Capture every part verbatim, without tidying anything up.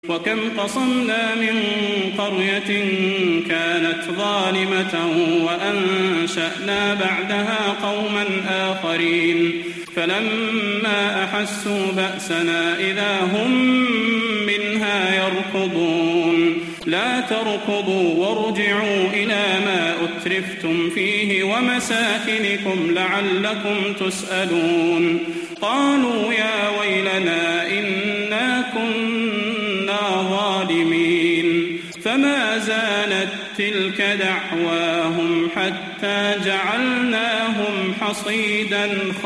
وكم قصمنا من قرية كانت ظالمة وأنشأنا بعدها قوما آخرين فلما أحسوا بأسنا إذا هم منها يركضون لا تركضوا وارجعوا إلى ما أترفتم فيه ومساكنكم لعلكم تسألون قالوا يا ويلنا إنا كنا ظالمين فما زالت تلك دعواهم حتى جعلناهم حصيدا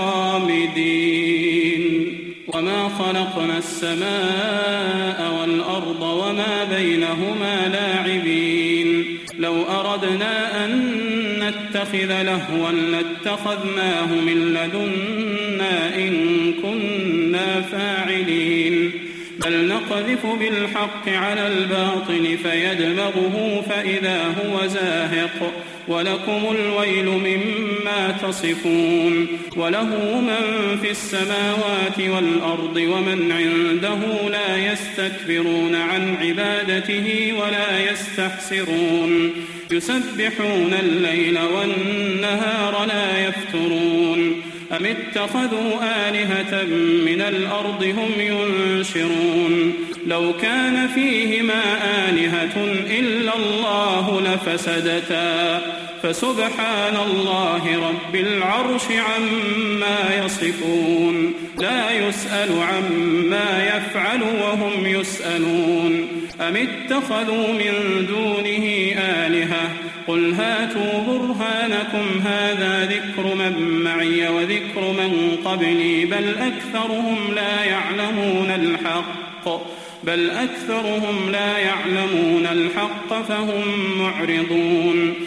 خامدين وما خلقنا السماء والأرض وما بينهما لاعبين لو أردنا أن نتخذ لهوا لاتخذناه من لدنا إن كنا فاعلين بل نقذف بالحق على الباطل فيدمغه فإذا هو زاهق ولكم الويل مما تصفون وله من في السماوات والأرض ومن عنده لا يستكبرون عن عبادته ولا يستحسرون يسبحون الليل والنهار لا يفترون أم اتخذوا آلهة من الأرض هم ينشرون لو كان فيهما آلهة إلا الله لفسدتا فسبحان الله رب العرش عما يصفون لا يسأل عما يفعل وهم يسألون أم اتخذوا من دونه آلهة قل هاتوا برهانكم هذا ذكر من معي وذكر من قبلي بل أكثرهم لا يعلمون الحق بل أكثرهم لا يعلمون الحق فهم معرضون